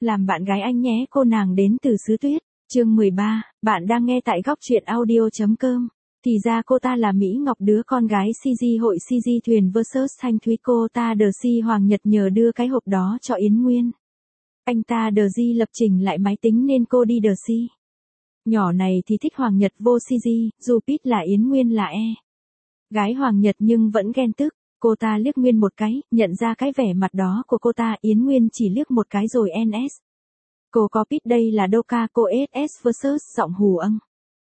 Làm bạn gái anh nhé, cô nàng đến từ xứ tuyết. Chương 13, bạn đang nghe tại góc truyện audio.com. Thì ra cô ta là Mỹ Ngọc, đứa con gái CG hội CG thuyền vs Thanh Thúy. Cô ta đờ si Hoàng Nhật nhờ đưa cái hộp đó cho Yến Nguyên. Anh ta đờ di lập trình lại máy tính nên cô đi đờ si. Nhỏ này thì thích Hoàng Nhật vô CG, dù Pít là Yến Nguyên là gái Hoàng Nhật nhưng vẫn ghen tức. Cô ta liếc Nguyên một cái, nhận ra cái vẻ mặt đó của cô ta. Yến Nguyên chỉ liếc một cái rồi NS. Cô có Pít đây là Doka, cô SS vs giọng hù âng.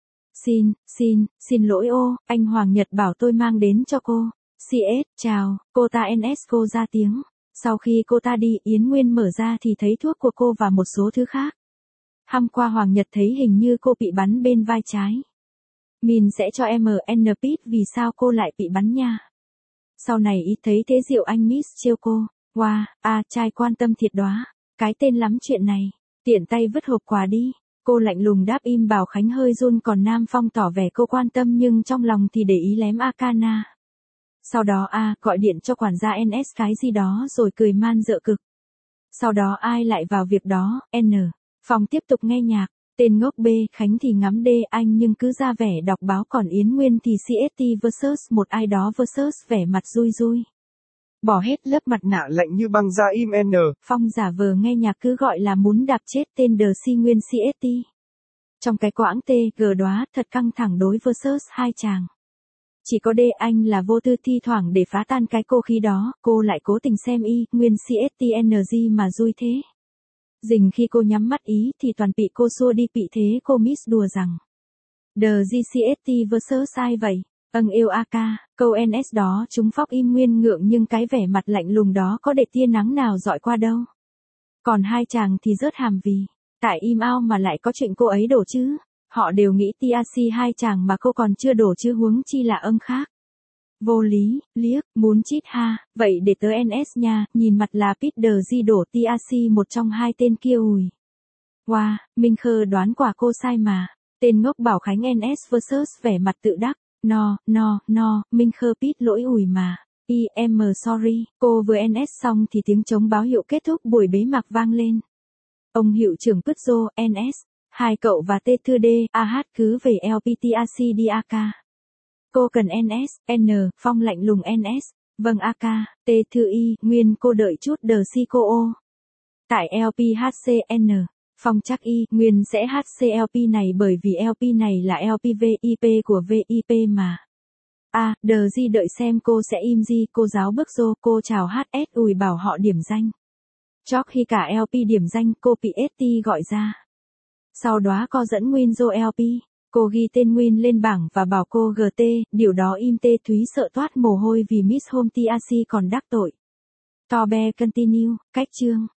Xin lỗi ô, anh Hoàng Nhật bảo tôi mang đến cho cô. CS, chào, cô ta NS cô ra tiếng. Sau khi cô ta đi, Yến Nguyên mở ra thì thấy thuốc của cô và một số thứ khác. Hôm qua Hoàng Nhật thấy hình như cô bị bắn bên vai trái. Mình sẽ cho MN Pít vì sao cô lại bị bắn nha. Sau này ít thấy thế Diệu anh miss trêu cô. Wow, trai quan tâm thiệt đóa. Cái tên lắm chuyện này. Tiện tay vứt hộp quà đi. Cô lạnh lùng đáp im. Bảo Khánh hơi run, còn Nam Phong tỏ vẻ cô quan tâm nhưng trong lòng thì để ý lém Akana. Sau đó gọi điện cho quản gia NS cái gì đó rồi cười man dợ cực. Sau đó ai lại vào việc đó, Phong tiếp tục nghe nhạc. Tên ngốc B, Khánh thì ngắm D anh nhưng cứ ra vẻ đọc báo, còn Yến Nguyên thì CST vs một ai đó vs vẻ mặt rui rui. Bỏ hết lớp mặt nạ lạnh như băng ra im N. Phong giả vờ nghe nhạc cứ gọi là muốn đạp chết tên đờ si Nguyên CST. Trong cái quãng TG đóa thật căng thẳng đối vs hai chàng. Chỉ có D anh là vô tư, thi thoảng để phá tan cái cô khí đó, cô lại cố tình xem Nguyên CSTNG mà vui thế. Dình khi cô nhắm mắt ý thì toàn bị cô xua đi, bị thế cô miss đùa rằng. The GCST vs ai vậy? Yêu AK, câu NS đó chúng phóc im Nguyên ngượng nhưng cái vẻ mặt lạnh lùng đó có để tia nắng nào dọi qua đâu. Còn hai chàng thì rớt hàm vì, tại im ao mà lại có chuyện cô ấy đổ chứ. Họ đều nghĩ TRC hai chàng mà cô còn chưa đổ chứ huống chi là khác. Vô lý, liếc, muốn chít ha, vậy để tớ NS nha, nhìn mặt là Peter Di đổ TRC một trong hai tên kia ùi. Wow, Minh Khơ đoán quả cô sai mà, tên ngốc Bảo Khánh NS vs vẻ mặt tự đắc, no, Minh Khơ Pít lỗi ùi mà, sorry, cô vừa NS xong thì tiếng trống báo hiệu kết thúc buổi bế mạc vang lên. Ông hiệu trưởng Putzo, NS, hai cậu và T thư D, cứ về LPTRC đi AK. Cô cần NS, Phong lạnh lùng NS, vâng AK, T thư Y, Nguyên cô đợi chút đờ si cô ô. Tại LPHCN, Phong chắc Nguyên sẽ HCLP này bởi vì LP này là LPVIP của VIP mà. Đờ di đợi xem cô sẽ im gì, cô giáo bước vô, cô chào HS ùi bảo họ điểm danh. Chót khi cả LP điểm danh, cô PST gọi ra. Sau đó co dẫn Nguyên vô LP. Cô ghi tên Nguyên lên bảng và bảo cô GT, điều đó im Tê Thúy sợ toát mồ hôi vì Miss Home TRC còn đắc tội. Tobe continue, cách chương.